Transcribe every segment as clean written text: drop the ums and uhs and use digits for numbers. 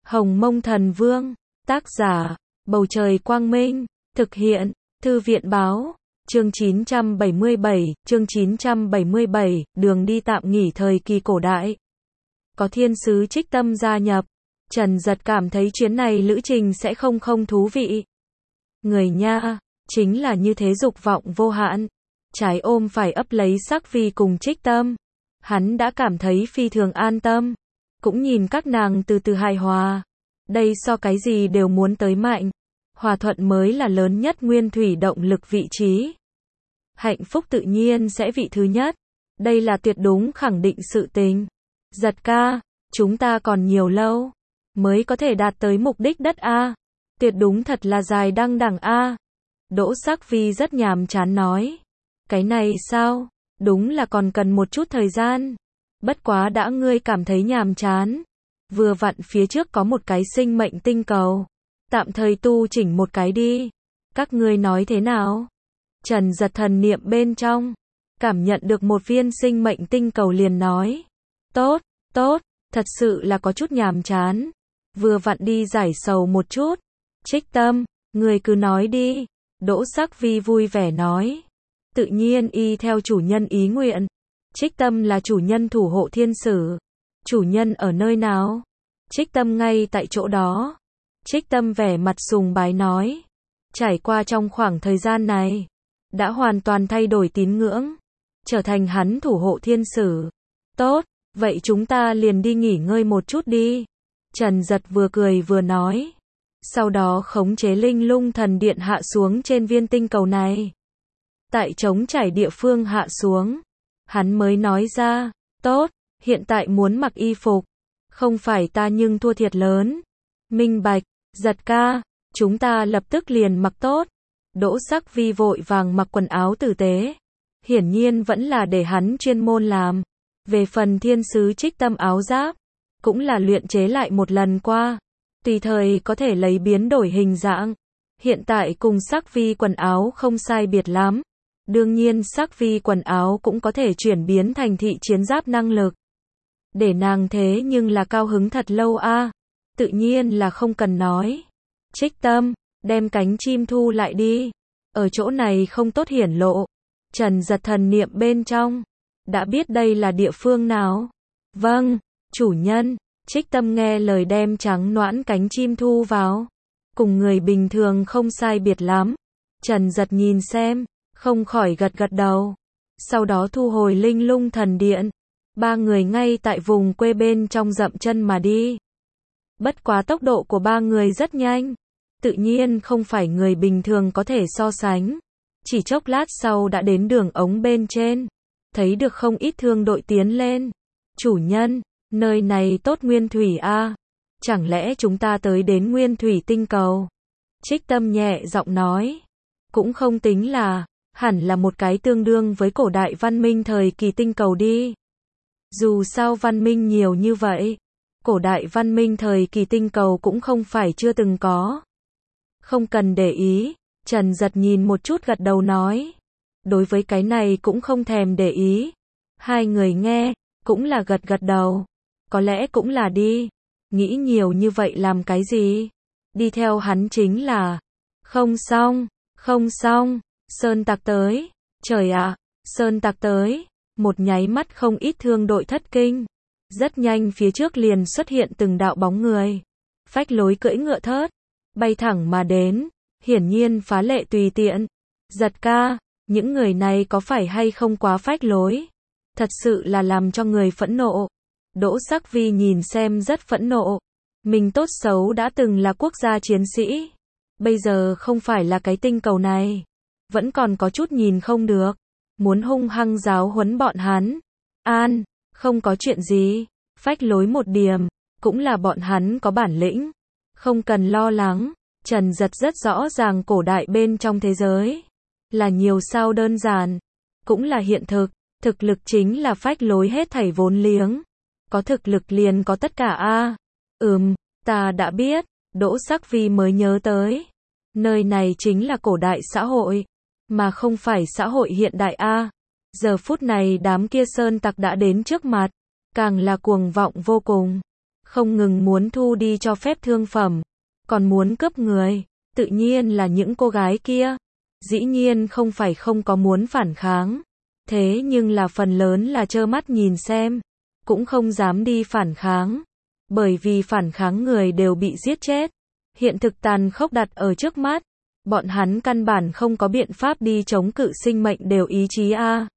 Hồng Mông Thần Vương, tác giả, Bầu Trời Quang Minh, thực hiện, Thư viện Báo, chương 977, đường đi tạm nghỉ thời kỳ cổ đại. Có thiên sứ Trích Tâm gia nhập, Trần Giật cảm thấy chuyến này lữ trình sẽ không thú vị. Người nha, chính là như thế, dục vọng vô hạn, trái ôm phải ấp lấy Sắc Vi cùng Trích Tâm. Hắn đã cảm thấy phi thường an tâm, cũng nhìn các nàng từ từ hài hòa. Đây so cái gì đều muốn tới mạnh, hòa thuận mới là lớn nhất nguyên thủy động lực vị trí. Hạnh phúc tự nhiên sẽ vị thứ nhất, đây là tuyệt đúng khẳng định sự tình. Giật ca, chúng ta còn nhiều lâu mới có thể đạt tới mục đích đất a. Tuyệt đúng thật là dài đăng đẳng a. Đỗ Sắc Vi rất nhàm chán nói. Cái này sao? Đúng là còn cần một chút thời gian. Bất quá đã ngươi cảm thấy nhàm chán, vừa vặn phía trước có một cái sinh mệnh tinh cầu, tạm thời tu chỉnh một cái đi. Các ngươi nói thế nào? Trần Giật thần niệm bên trong, cảm nhận được một viên sinh mệnh tinh cầu liền nói. Tốt, tốt, thật sự là có chút nhàm chán. Vừa vặn đi giải sầu một chút. Trích Tâm, người cứ nói đi. Đỗ Sắc Vi vui vẻ nói. Tự nhiên y theo chủ nhân ý nguyện. Trích Tâm là chủ nhân thủ hộ thiên sử. Chủ nhân ở nơi nào? Trích Tâm ngay tại chỗ đó. Trích Tâm vẻ mặt sùng bái nói. Trải qua trong khoảng thời gian này, đã hoàn toàn thay đổi tín ngưỡng, trở thành hắn thủ hộ thiên sử. Tốt, vậy chúng ta liền đi nghỉ ngơi một chút đi. Trần Giật vừa cười vừa nói. Sau đó khống chế Linh Lung Thần Điện hạ xuống trên viên tinh cầu này. Tại trống trải địa phương hạ xuống, hắn mới nói ra. Tốt, hiện tại muốn mặc y phục, không phải ta nhưng thua thiệt lớn. Minh bạch. Giật ca, chúng ta lập tức liền mặc tốt. Đỗ Sắc Vi vội vàng mặc quần áo tử tế, hiển nhiên vẫn là để hắn chuyên môn làm. Về phần thiên sứ Trích Tâm áo giáp, cũng là luyện chế lại một lần qua, tùy thời có thể lấy biến đổi hình dạng. Hiện tại cùng Sắc Vi quần áo không sai biệt lắm. Đương nhiên Sắc Vi quần áo cũng có thể chuyển biến thành thị chiến giáp năng lực. Để nàng thế nhưng là cao hứng thật lâu a. Tự nhiên là không cần nói. Trích Tâm, đem cánh chim thu lại đi. Ở chỗ này không tốt hiển lộ. Trần Giật thần niệm bên trong, đã biết đây là địa phương nào. Vâng, chủ nhân. Trích Tâm nghe lời đem trắng noãn cánh chim thu vào. Cùng người bình thường không sai biệt lắm. Trần Giật nhìn xem, không khỏi gật gật đầu. Sau đó thu hồi Linh Lung Thần Điện. Ba người ngay tại vùng quê bên trong dậm chân mà đi. Bất quá tốc độ của ba người rất nhanh, tự nhiên không phải người bình thường có thể so sánh. Chỉ chốc lát sau đã đến đường ống bên trên, thấy được không ít thương đội tiến lên. Chủ nhân, nơi này tốt nguyên thủy a. Chẳng lẽ chúng ta tới đến nguyên thủy tinh cầu? Trích Tâm nhẹ giọng nói. Cũng không tính là, hẳn là một cái tương đương với cổ đại văn minh thời kỳ tinh cầu đi. Dù sao văn minh nhiều như vậy, cổ đại văn minh thời kỳ tinh cầu cũng không phải chưa từng có. Không cần để ý, Trần Giật nhìn một chút gật đầu nói. Đối với cái này cũng không thèm để ý. Hai người nghe, cũng là gật gật đầu. Có lẽ cũng là đi. Nghĩ nhiều như vậy làm cái gì? Đi theo hắn chính là. Không xong, Sơn Tặc tới. Trời ạ, Sơn Tặc tới. Một nháy mắt không ít thương đội thất kinh. Rất nhanh phía trước liền xuất hiện từng đạo bóng người. Phách Lối cưỡi ngựa thớt, bay thẳng mà đến, hiển nhiên phá lệ tùy tiện. Giật ca, những người này có phải hay không quá phách lối? Thật sự là làm cho người phẫn nộ. Đỗ Sắc Vi nhìn xem rất phẫn nộ. Mình tốt xấu đã từng là quốc gia chiến sĩ, bây giờ không phải là cái tinh cầu này, vẫn còn có chút nhìn không được, muốn hung hăng giáo huấn bọn hắn. An, không có chuyện gì, phách lối một điểm, cũng là bọn hắn có bản lĩnh, không cần lo lắng. Trần Giật rất rõ ràng cổ đại bên trong thế giới là nhiều sao đơn giản, cũng là hiện thực, thực lực chính là phách lối hết thảy vốn liếng. Có thực lực liền có tất cả a. Ta đã biết. Đỗ Sắc Vi mới nhớ tới, nơi này chính là cổ đại xã hội, mà không phải xã hội hiện đại a. Giờ phút này đám kia Sơn Tặc đã đến trước mặt, càng là cuồng vọng vô cùng. không ngừng muốn thu đi cho phép thương phẩm, còn muốn cướp người, tự nhiên là những cô gái kia. Dĩ nhiên không phải không có muốn phản kháng, thế nhưng là phần lớn là trơ mắt nhìn xem, cũng không dám đi phản kháng, bởi vì phản kháng người đều bị giết chết. Hiện thực tàn khốc đặt ở trước mắt, bọn hắn căn bản không có biện pháp đi chống cự sinh mệnh đều ý chí a.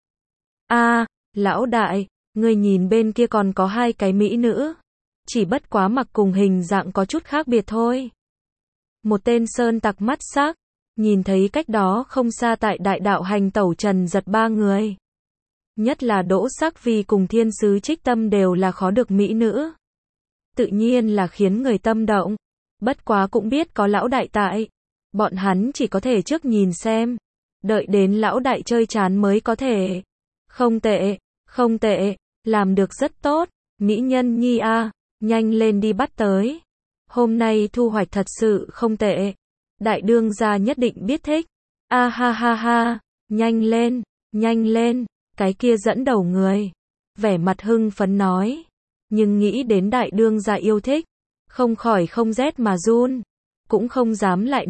Lão đại, ngươi nhìn bên kia còn có hai cái mỹ nữ, chỉ bất quá mặc cùng hình dạng có chút khác biệt thôi. Một tên sơn tặc mắt sắc, nhìn thấy cách đó không xa tại đại đạo hành tẩu Trần Giật ba người. Nhất là Đỗ Sắc Vi cùng thiên sứ Trích Tâm đều là khó được mỹ nữ. Tự nhiên là khiến người tâm động. Bất quá cũng biết có lão đại tại. Bọn hắn chỉ có thể trước nhìn xem. Đợi đến lão đại chơi chán mới có thể. Không tệ, không tệ, làm được rất tốt. Mỹ nhân nhi a, nhanh lên đi bắt tới. Hôm nay thu hoạch thật sự không tệ. Đại đương gia nhất định biết thích. A ha ha ha, nhanh lên, nhanh lên. Cái kia dẫn đầu người, vẻ mặt hưng phấn nói, nhưng nghĩ đến đại đương gia yêu thích, không khỏi không rét mà run, cũng không dám lại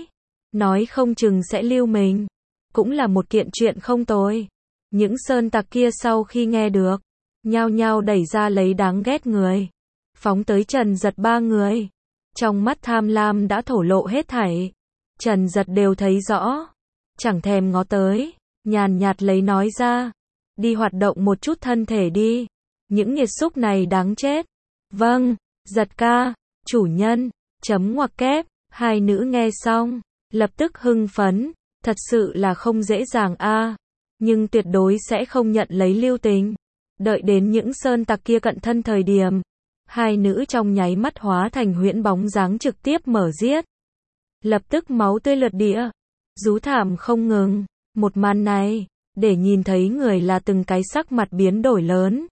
nói không chừng sẽ lưu mình, cũng là một kiện chuyện không tồi. Những sơn tặc kia sau khi nghe được, nhao nhao đẩy ra lấy đáng ghét người, phóng tới Trần Giật ba người, trong mắt tham lam đã thổ lộ hết thảy, Trần Giật đều thấy rõ, chẳng thèm ngó tới. Nhàn nhạt lấy nói ra, đi hoạt động một chút thân thể đi, những nghiệt xúc này đáng chết. Vâng, Giật ca, chủ nhân, chấm ngoặc kép, hai nữ nghe xong, lập tức hưng phấn, thật sự là không dễ dàng a, nhưng tuyệt đối sẽ không nhận lấy lưu tình. Đợi đến những sơn tặc kia cận thân thời điểm, hai nữ trong nháy mắt hóa thành huyễn bóng dáng trực tiếp mở giết. Lập tức máu tươi lượt địa, rú thảm không ngừng. Một màn này, để nhìn thấy người là từng cái sắc mặt biến đổi lớn.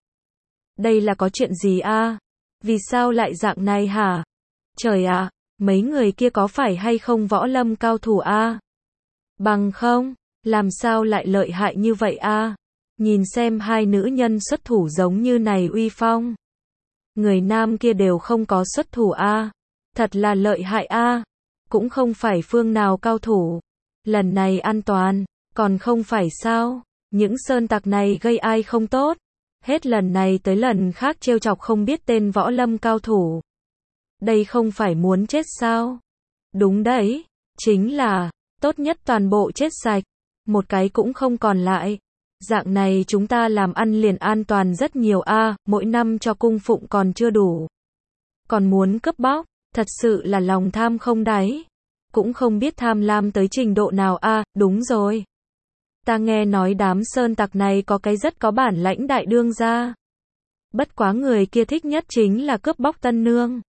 Đây là có chuyện gì a? Vì sao lại dạng này hả? Trời ạ, mấy người kia có phải hay không võ lâm cao thủ a? Bằng không, làm sao lại lợi hại như vậy a? Nhìn xem hai nữ nhân xuất thủ giống như này uy phong. Người nam kia đều không có xuất thủ a. Thật là lợi hại a. Cũng không phải phương nào cao thủ. Lần này an toàn. Còn không phải sao, những sơn tặc này gây ai không tốt, hết lần này tới lần khác trêu chọc không biết tên võ lâm cao thủ. Đây không phải muốn chết sao? Đúng đấy, chính là, tốt nhất toàn bộ chết sạch, một cái cũng không còn lại. Dạng này chúng ta làm ăn liền an toàn rất nhiều a, mỗi năm cho cung phụng còn chưa đủ. Còn muốn cướp bóc, thật sự là lòng tham không đáy. Cũng không biết tham lam tới trình độ nào a, đúng rồi. Ta nghe nói đám sơn tặc này có cái rất có bản lãnh đại đương gia. Bất quá người kia thích nhất chính là cướp bóc tân nương.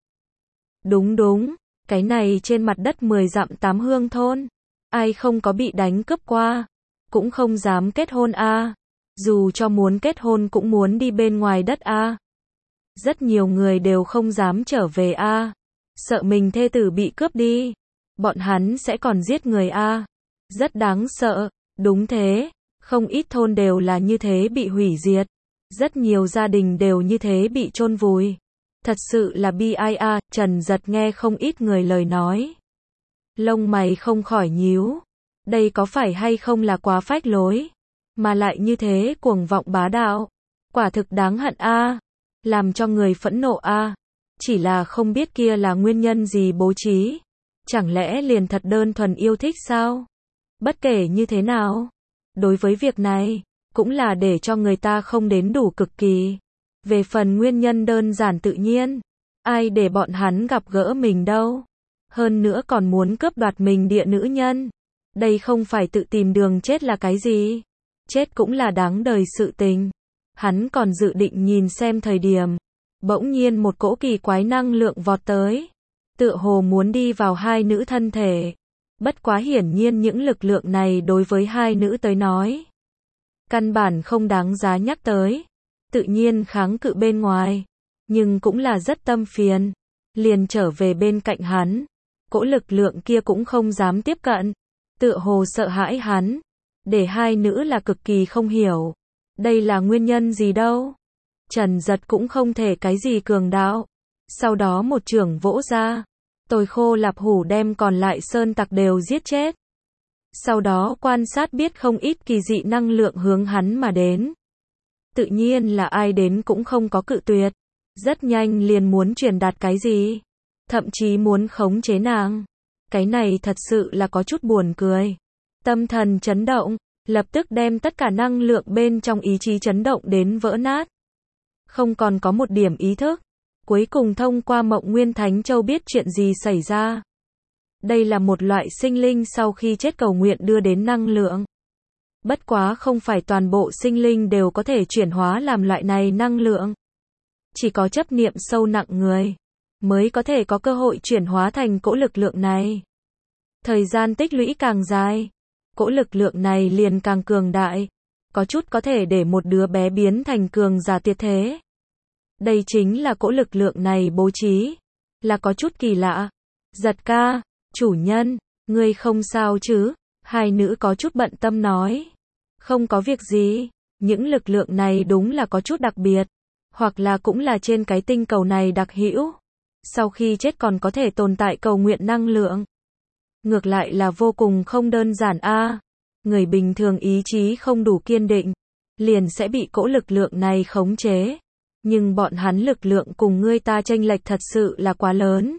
Đúng đúng, cái này trên mặt đất 10 dặm 8 hương thôn. Ai không có bị đánh cướp qua, cũng không dám kết hôn a. Dù cho muốn kết hôn cũng muốn đi bên ngoài đất a. Rất nhiều người đều không dám trở về a. Sợ mình thê tử bị cướp đi. Bọn hắn sẽ còn giết người a. Rất đáng sợ. Đúng thế, không ít thôn đều là như thế bị hủy diệt. Rất nhiều gia đình đều như thế bị chôn vùi. Thật sự là bi ai a. Trần Giật nghe không ít người lời nói. Lông mày không khỏi nhíu. Đây có phải hay không là quá phách lối, mà lại như thế cuồng vọng bá đạo. Quả thực đáng hận a, làm cho người phẫn nộ a. Chỉ là không biết kia là nguyên nhân gì bố trí. Chẳng lẽ liền thật đơn thuần yêu thích sao? Bất kể như thế nào, đối với việc này, cũng là để cho người ta không đến đủ cực kỳ. Về phần nguyên nhân đơn giản tự nhiên, ai để bọn hắn gặp gỡ mình đâu. Hơn nữa còn muốn cướp đoạt mình địa nữ nhân. Đây không phải tự tìm đường chết là cái gì. Chết cũng là đáng đời sự tình. Hắn còn dự định nhìn xem thời điểm. Bỗng nhiên một cỗ kỳ quái năng lượng vọt tới. Tựa hồ muốn đi vào hai nữ thân thể. Bất quá hiển nhiên những lực lượng này đối với hai nữ tới nói. Căn bản không đáng giá nhắc tới. Tự nhiên kháng cự bên ngoài. Nhưng cũng là rất tâm phiền. Liền trở về bên cạnh hắn. Cỗ lực lượng kia cũng không dám tiếp cận. Tựa hồ sợ hãi hắn. Để hai nữ là cực kỳ không hiểu. Đây là nguyên nhân gì đâu. Trần Giật cũng không thể cái gì cường đạo. Sau đó một chưởng vỗ ra. Tôi Khô Lạp Hủ đem còn lại sơn tặc đều giết chết. Sau đó quan sát biết không ít kỳ dị năng lượng hướng hắn mà đến. Tự nhiên là ai đến cũng không có cự tuyệt. Rất nhanh liền muốn truyền đạt cái gì. Thậm chí muốn khống chế nàng. Cái này thật sự là có chút buồn cười. Tâm thần chấn động, lập tức đem tất cả năng lượng bên trong ý chí chấn động đến vỡ nát. Không còn có một điểm ý thức. Cuối cùng thông qua Mộng Nguyên Thánh Châu biết chuyện gì xảy ra. Đây là một loại sinh linh sau khi chết cầu nguyện đưa đến năng lượng. Bất quá không phải toàn bộ sinh linh đều có thể chuyển hóa làm loại này năng lượng. Chỉ có chấp niệm sâu nặng người mới có thể có cơ hội chuyển hóa thành cỗ lực lượng này. Thời gian tích lũy càng dài, cỗ lực lượng này liền càng cường đại. Có chút có thể để một đứa bé biến thành cường giả tuyệt thế. Đây chính là cỗ lực lượng này bố trí. Là có chút kỳ lạ. Giật ca, chủ nhân, ngươi không sao chứ? Hai nữ có chút bận tâm nói. Không có việc gì, những lực lượng này đúng là có chút đặc biệt. Hoặc là cũng là trên cái tinh cầu này đặc hữu. Sau khi chết còn có thể tồn tại cầu nguyện năng lượng. Ngược lại là vô cùng không đơn giản a. Người bình thường ý chí không đủ kiên định, liền sẽ bị cỗ lực lượng này khống chế. Nhưng bọn hắn lực lượng cùng ngươi ta chênh lệch thật sự là quá lớn.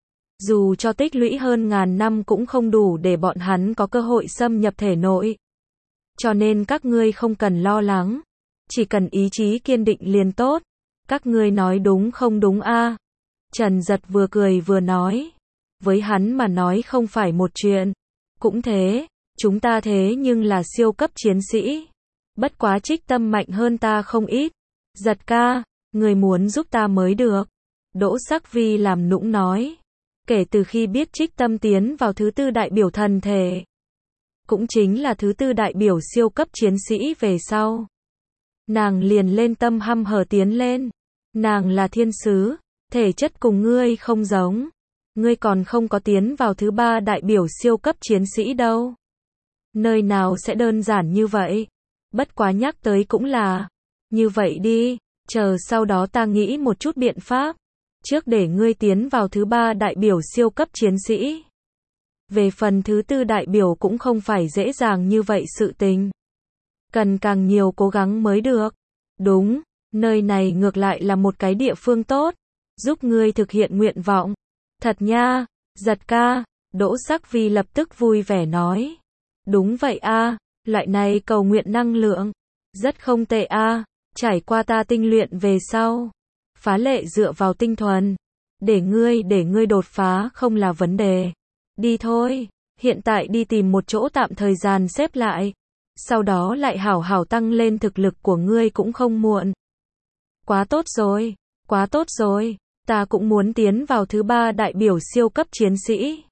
Dù cho tích lũy hơn ngàn năm cũng không đủ để bọn hắn có cơ hội xâm nhập thể nội. Cho nên các ngươi không cần lo lắng. Chỉ cần ý chí kiên định liền tốt. Các ngươi nói đúng không đúng a? Trần Giật vừa cười vừa nói. Với hắn mà nói không phải một chuyện. Cũng thế, chúng ta thế nhưng là siêu cấp chiến sĩ. Bất quá Trích Tâm mạnh hơn ta không ít. Giật ca, người muốn giúp ta mới được. Đỗ Sắc Vi làm nũng nói. Kể từ khi biết Trích Tâm tiến vào thứ tư đại biểu thần thể, cũng chính là thứ tư đại biểu siêu cấp chiến sĩ về sau, nàng liền lên tâm hăm hở tiến lên. Nàng là thiên sứ, thể chất cùng ngươi không giống. Ngươi còn không có tiến vào thứ ba đại biểu siêu cấp chiến sĩ đâu. Nơi nào sẽ đơn giản như vậy. Bất quá nhắc tới cũng là. Như vậy đi, chờ sau đó ta nghĩ một chút biện pháp. Trước để ngươi tiến vào thứ ba đại biểu siêu cấp chiến sĩ. Về phần thứ tư đại biểu cũng không phải dễ dàng như vậy sự tình. Cần càng nhiều cố gắng mới được. Đúng, nơi này ngược lại là một cái địa phương tốt. Giúp ngươi thực hiện nguyện vọng. Thật nha, Giật ca, Đỗ Sắc Vi lập tức vui vẻ nói. Đúng vậy a, loại này cầu nguyện năng lượng. Rất không tệ a, trải qua ta tinh luyện về sau. Phá lệ dựa vào tinh thuần. Để ngươi đột phá không là vấn đề. Đi thôi, hiện tại đi tìm một chỗ tạm thời gian xếp lại. Sau đó lại hảo hảo tăng lên thực lực của ngươi cũng không muộn. Quá tốt rồi, quá tốt rồi. Ta cũng muốn tiến vào thứ ba đại biểu siêu cấp chiến sĩ.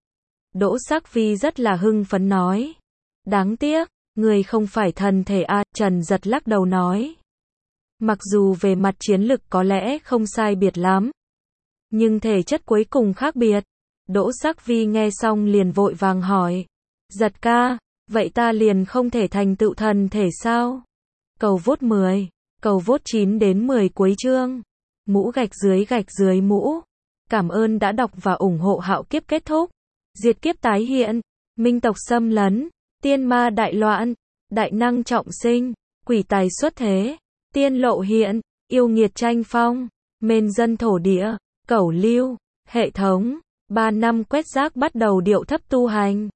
Đỗ Sắc Vi rất là hưng phấn nói. Đáng tiếc, người không phải thần thể a. Trần Giật lắc đầu nói. Mặc dù về mặt chiến lực có lẽ không sai biệt lắm, nhưng thể chất cuối cùng khác biệt. Đỗ Sắc Vi nghe xong liền vội vàng hỏi. Giật ca, vậy ta liền không thể thành tựu thần thể sao? Cầu vote 10, cầu vote 9 đến 10 cuối chương. Mũ gạch dưới mũ. Cảm ơn đã đọc và ủng hộ Hạo Kiếp kết thúc. Diệt kiếp tái hiện. Minh tộc xâm lấn. Tiên ma đại loạn. Đại năng trọng sinh. Quỷ tài xuất thế. Tiên lộ hiện. Yêu nghiệt tranh phong. Mên dân thổ địa. Cẩu lưu. Hệ thống. 3 năm quét rác bắt đầu điệu thấp tu hành.